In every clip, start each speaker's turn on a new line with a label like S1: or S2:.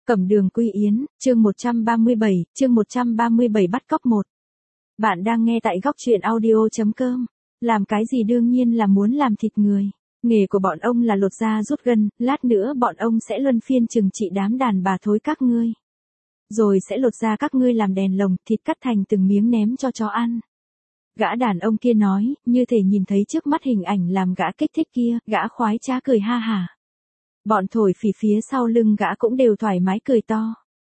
S1: Cẩm Đường Quy Yến, chương 137 bắt cóc 1. Bạn đang nghe tại góc truyện audio.com. Làm cái gì đương nhiên là muốn làm thịt người. Nghề của bọn ông là lột da rút gân, lát nữa bọn ông sẽ luân phiên trừng trị đám đàn bà thối các ngươi. Rồi sẽ lột da các ngươi làm đèn lồng, thịt cắt thành từng miếng ném cho chó ăn. Gã đàn ông kia nói, như thể nhìn thấy trước mắt hình ảnh làm gã kích thích kia, gã khoái trá cười ha hả. Bọn thổi phỉ phía sau lưng gã cũng đều thoải mái cười to.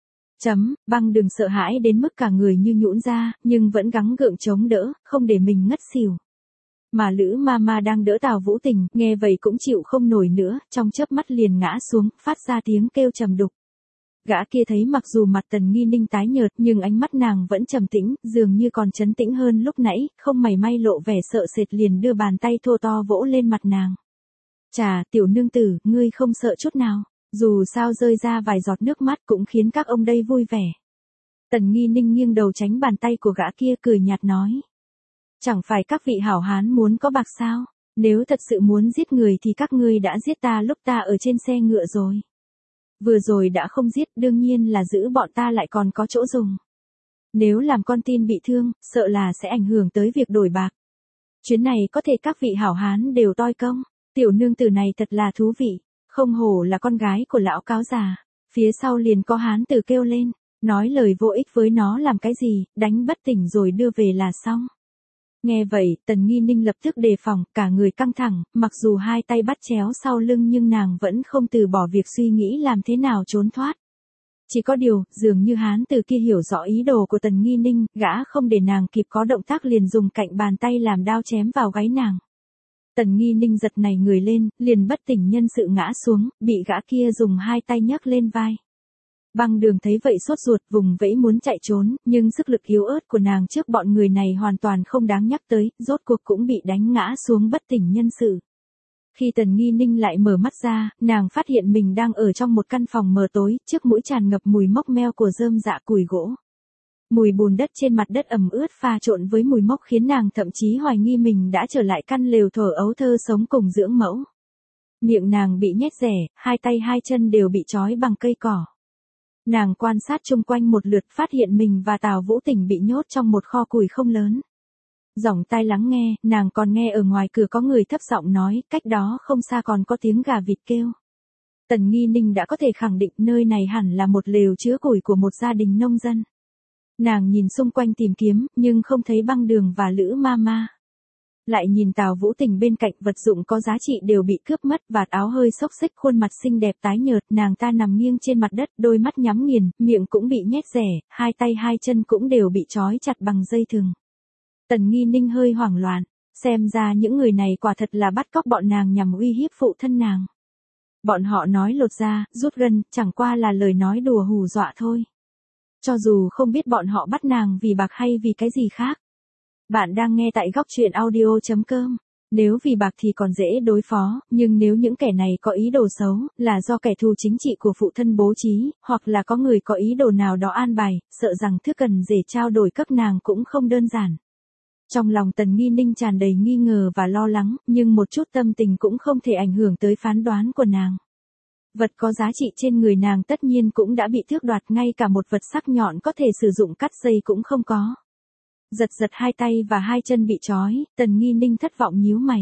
S1: Băng đừng sợ hãi đến mức cả người như nhũn ra, nhưng vẫn gắng gượng chống đỡ, không để mình ngất xỉu. Mà Lữ Mama đang đỡ Tào Vũ Tình, nghe vậy cũng chịu không nổi nữa, trong chớp mắt liền ngã xuống, phát ra tiếng kêu trầm đục. Gã kia thấy mặc dù mặt Tần Nghi Ninh tái nhợt nhưng ánh mắt nàng vẫn trầm tĩnh, dường như còn trấn tĩnh hơn lúc nãy, không mảy may lộ vẻ sợ sệt liền đưa bàn tay thô to vỗ lên mặt nàng. Chà, tiểu nương tử, ngươi không sợ chút nào, dù sao rơi ra vài giọt nước mắt cũng khiến các ông đây vui vẻ. Tần Nghi Ninh nghiêng đầu tránh bàn tay của gã kia cười nhạt nói. Chẳng phải các vị hảo hán muốn có bạc sao, nếu thật sự muốn giết người thì các ngươi đã giết ta lúc ta ở trên xe ngựa rồi. Vừa rồi đã không giết đương nhiên là giữ bọn ta lại còn có chỗ dùng. Nếu làm con tin bị thương, sợ là sẽ ảnh hưởng tới việc đổi bạc. Chuyến này có thể các vị hảo hán đều toi công. Tiểu nương tử này thật là thú vị, không hổ là con gái của lão cáo già. Phía sau liền có hán tử kêu lên, nói lời vô ích với nó làm cái gì, đánh bất tỉnh rồi đưa về là xong. Nghe vậy, Tần Nghi Ninh lập tức đề phòng, cả người căng thẳng, mặc dù hai tay bắt chéo sau lưng nhưng nàng vẫn không từ bỏ việc suy nghĩ làm thế nào trốn thoát. Chỉ có điều, dường như hán tử kia hiểu rõ ý đồ của Tần Nghi Ninh, gã không để nàng kịp có động tác liền dùng cạnh bàn tay làm đao chém vào gáy nàng. Tần Nghi Ninh giật nảy người lên, liền bất tỉnh nhân sự ngã xuống, bị gã kia dùng hai tay nhấc lên vai. Băng Đường thấy vậy sốt ruột vùng vẫy muốn chạy trốn, nhưng sức lực yếu ớt của nàng trước bọn người này hoàn toàn không đáng nhắc tới, rốt cuộc cũng bị đánh ngã xuống bất tỉnh nhân sự. Khi Tần Nghi Ninh lại mở mắt ra, nàng phát hiện mình đang ở trong một căn phòng mờ tối, trước mũi tràn ngập mùi mốc meo của rơm rạ củi gỗ. Mùi bùn đất trên mặt đất ẩm ướt pha trộn với mùi mốc khiến nàng thậm chí hoài nghi mình đã trở lại căn lều thờ ấu thơ sống cùng dưỡng mẫu. Miệng nàng bị nhét rẻ, hai tay hai chân đều bị trói bằng cây cỏ. Nàng quan sát chung quanh một lượt phát hiện mình và Tào Vũ Tình bị nhốt trong một kho củi không lớn. Dòng tai lắng nghe, nàng còn nghe ở ngoài cửa có người thấp giọng nói, cách đó không xa còn có tiếng gà vịt kêu. Tần Nghi Ninh đã có thể khẳng định nơi này hẳn là một lều chứa củi của một gia đình nông dân. Nàng nhìn xung quanh tìm kiếm, nhưng không thấy Băng Đường và Lữ Mama. Lại nhìn Tào Vũ Tình bên cạnh, vật dụng có giá trị đều bị cướp mất, vạt áo hơi xốc xếch, khuôn mặt xinh đẹp tái nhợt, nàng ta nằm nghiêng trên mặt đất, đôi mắt nhắm nghiền, miệng cũng bị nhét rẻ, hai tay hai chân cũng đều bị trói chặt bằng dây thừng. Tần Nghi Ninh hơi hoảng loạn, xem ra những người này quả thật là bắt cóc bọn nàng nhằm uy hiếp phụ thân nàng. Bọn họ nói lột da, rút gân, chẳng qua là lời nói đùa hù dọa thôi. Cho dù không biết bọn họ bắt nàng vì bạc hay vì cái gì khác. Bạn đang nghe tại góc truyện audio.com. Nếu vì bạc thì còn dễ đối phó, nhưng nếu những kẻ này có ý đồ xấu, là do kẻ thù chính trị của phụ thân bố trí, hoặc là có người có ý đồ nào đó an bài, sợ rằng thứ cần rể trao đổi cấp nàng cũng không đơn giản. Trong lòng Tần Nghi Ninh tràn đầy nghi ngờ và lo lắng, nhưng một chút tâm tình cũng không thể ảnh hưởng tới phán đoán của nàng. Vật có giá trị trên người nàng tất nhiên cũng đã bị tước đoạt, ngay cả một vật sắc nhọn có thể sử dụng cắt dây cũng không có. Giật hai tay và hai chân bị trói, Tần Nghi Ninh thất vọng nhíu mày.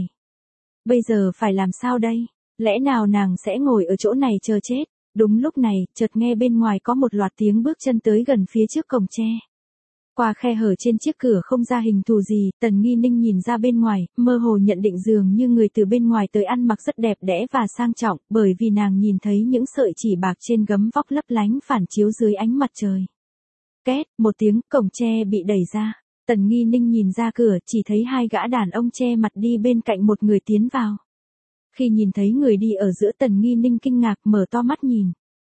S1: Bây giờ phải làm sao đây? Lẽ nào nàng sẽ ngồi ở chỗ này chờ chết? Đúng lúc này, chợt nghe bên ngoài có một loạt tiếng bước chân tới gần phía trước cổng tre. Qua khe hở trên chiếc cửa không ra hình thù gì, Tần Nghi Ninh nhìn ra bên ngoài, mơ hồ nhận định dường như người từ bên ngoài tới ăn mặc rất đẹp đẽ và sang trọng, bởi vì nàng nhìn thấy những sợi chỉ bạc trên gấm vóc lấp lánh phản chiếu dưới ánh mặt trời. Két, một tiếng, cổng tre bị đẩy ra. Tần Nghi Ninh nhìn ra cửa, chỉ thấy hai gã đàn ông che mặt đi bên cạnh một người tiến vào. Khi nhìn thấy người đi ở giữa, Tần Nghi Ninh kinh ngạc mở to mắt nhìn.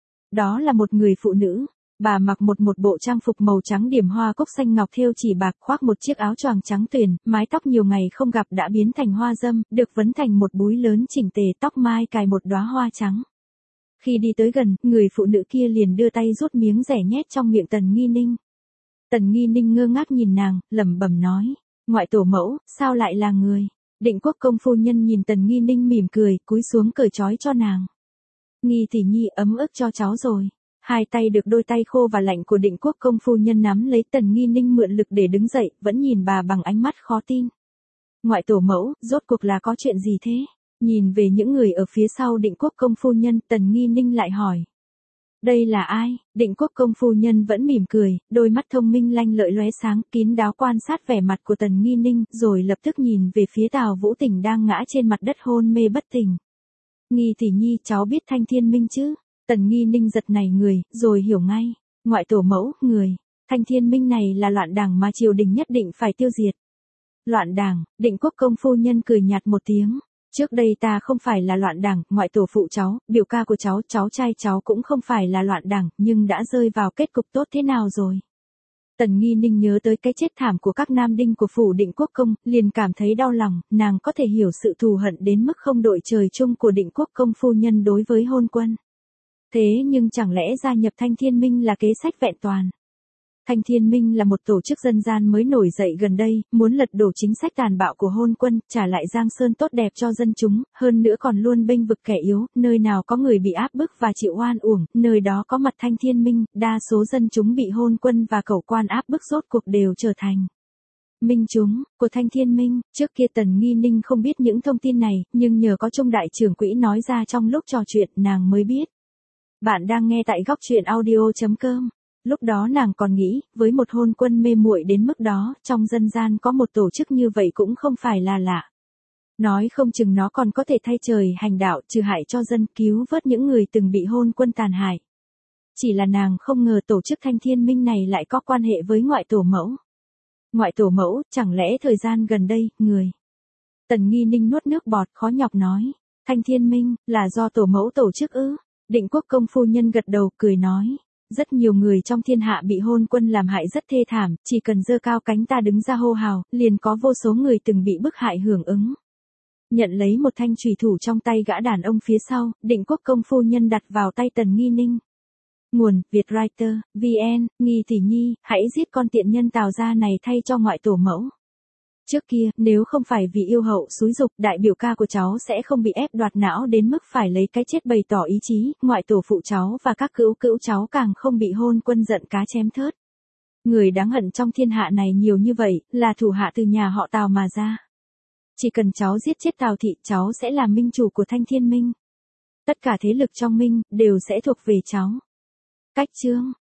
S1: Đó là một người phụ nữ. Bà mặc một bộ trang phục màu trắng điểm hoa cúc xanh ngọc thêu chỉ bạc, khoác một chiếc áo choàng trắng tuyền, mái tóc nhiều ngày không gặp đã biến thành hoa dâm, được vấn thành một búi lớn chỉnh tề, tóc mai cài một đóa hoa trắng. Khi đi tới gần, người phụ nữ kia liền đưa tay rút miếng rẻ nhét trong miệng Tần Nghi Ninh. Tần Nghi Ninh ngơ ngác nhìn nàng, lẩm bẩm nói, ngoại tổ mẫu, sao lại là người? Định Quốc công phu nhân nhìn Tần Nghi Ninh mỉm cười, cúi xuống cởi trói cho nàng. Nghi tỷ nhi ấm ức cho cháu rồi. Hai tay được đôi tay khô và lạnh của Định Quốc công phu nhân nắm lấy, Tần Nghi Ninh mượn lực để đứng dậy, vẫn nhìn bà bằng ánh mắt khó tin. Ngoại tổ mẫu, rốt cuộc là có chuyện gì thế? Nhìn về những người ở phía sau Định Quốc công phu nhân, Tần Nghi Ninh lại hỏi. Đây là ai? Định Quốc công phu nhân vẫn mỉm cười, đôi mắt thông minh lanh lợi lóe sáng, kín đáo quan sát vẻ mặt của Tần Nghi Ninh, rồi lập tức nhìn về phía Tào Vũ Tình đang ngã trên mặt đất hôn mê bất tỉnh. Nghi tỷ nhi, cháu biết Thanh Thiên Minh chứ? Tần Nghi Ninh giật nảy người, rồi hiểu ngay. Ngoại tổ mẫu, người. Thanh Thiên Minh này là loạn đảng mà triều đình nhất định phải tiêu diệt. Loạn đảng? Định Quốc công phu nhân cười nhạt một tiếng. Trước đây ta không phải là loạn đảng, ngoại tổ phụ cháu, biểu ca của cháu, cháu trai cháu cũng không phải là loạn đảng, nhưng đã rơi vào kết cục tốt thế nào rồi? Tần Nghi Ninh nhớ tới cái chết thảm của các nam đinh của phủ Định Quốc công, liền cảm thấy đau lòng, nàng có thể hiểu sự thù hận đến mức không đội trời chung của Định Quốc công phu nhân đối với hôn quân. Thế nhưng chẳng lẽ gia nhập Thanh Thiên Minh là kế sách vẹn toàn? Thanh Thiên Minh là một tổ chức dân gian mới nổi dậy gần đây, muốn lật đổ chính sách tàn bạo của hôn quân, trả lại Giang Sơn tốt đẹp cho dân chúng, hơn nữa còn luôn bênh vực kẻ yếu, nơi nào có người bị áp bức và chịu oan uổng, nơi đó có mặt Thanh Thiên Minh, đa số dân chúng bị hôn quân và cẩu quan áp bức rốt cuộc đều trở thành minh chúng của Thanh Thiên Minh. Trước kia Tần Nghi Ninh không biết những thông tin này, nhưng nhờ có Trung đại trưởng quỹ nói ra trong lúc trò chuyện, nàng mới biết. Bạn đang nghe tại góc truyện audio.com. Lúc đó nàng còn nghĩ, với một hôn quân mê muội đến mức đó, trong dân gian có một tổ chức như vậy cũng không phải là lạ. Nói không chừng nó còn có thể thay trời hành đạo, trừ hại cho dân, cứu vớt những người từng bị hôn quân tàn hại. Chỉ là nàng không ngờ tổ chức Thanh Thiên Minh này lại có quan hệ với ngoại tổ mẫu. Ngoại tổ mẫu, chẳng lẽ thời gian gần đây, người. Tần Nghi Ninh nuốt nước bọt, khó nhọc nói. Thanh Thiên Minh, là do tổ mẫu tổ chức ư? Định Quốc công phu nhân gật đầu, cười nói. Rất nhiều người trong thiên hạ bị hôn quân làm hại rất thê thảm, chỉ cần giơ cao cánh ta đứng ra hô hào, liền có vô số người từng bị bức hại hưởng ứng. Nhận lấy một thanh chùy thủ trong tay gã đàn ông phía sau, Định Quốc công phu nhân đặt vào tay Tần Nghi Ninh. Nguồn, Vietwriter, VN, Nghi tỷ nhi, hãy giết con tiện nhân Tào gia này thay cho ngoại tổ mẫu. Trước kia, nếu không phải vì yêu hậu xúi dục, đại biểu ca của cháu sẽ không bị ép đoạt não đến mức phải lấy cái chết bày tỏ ý chí, ngoại tổ phụ cháu và các cữu cữu cháu càng không bị hôn quân giận cá chém thớt. Người đáng hận trong thiên hạ này nhiều như vậy, là thủ hạ từ nhà họ Tào mà ra. Chỉ cần cháu giết chết Tào thị, cháu sẽ là minh chủ của Thanh Thiên Minh. Tất cả thế lực trong minh, đều sẽ thuộc về cháu. Cách chương.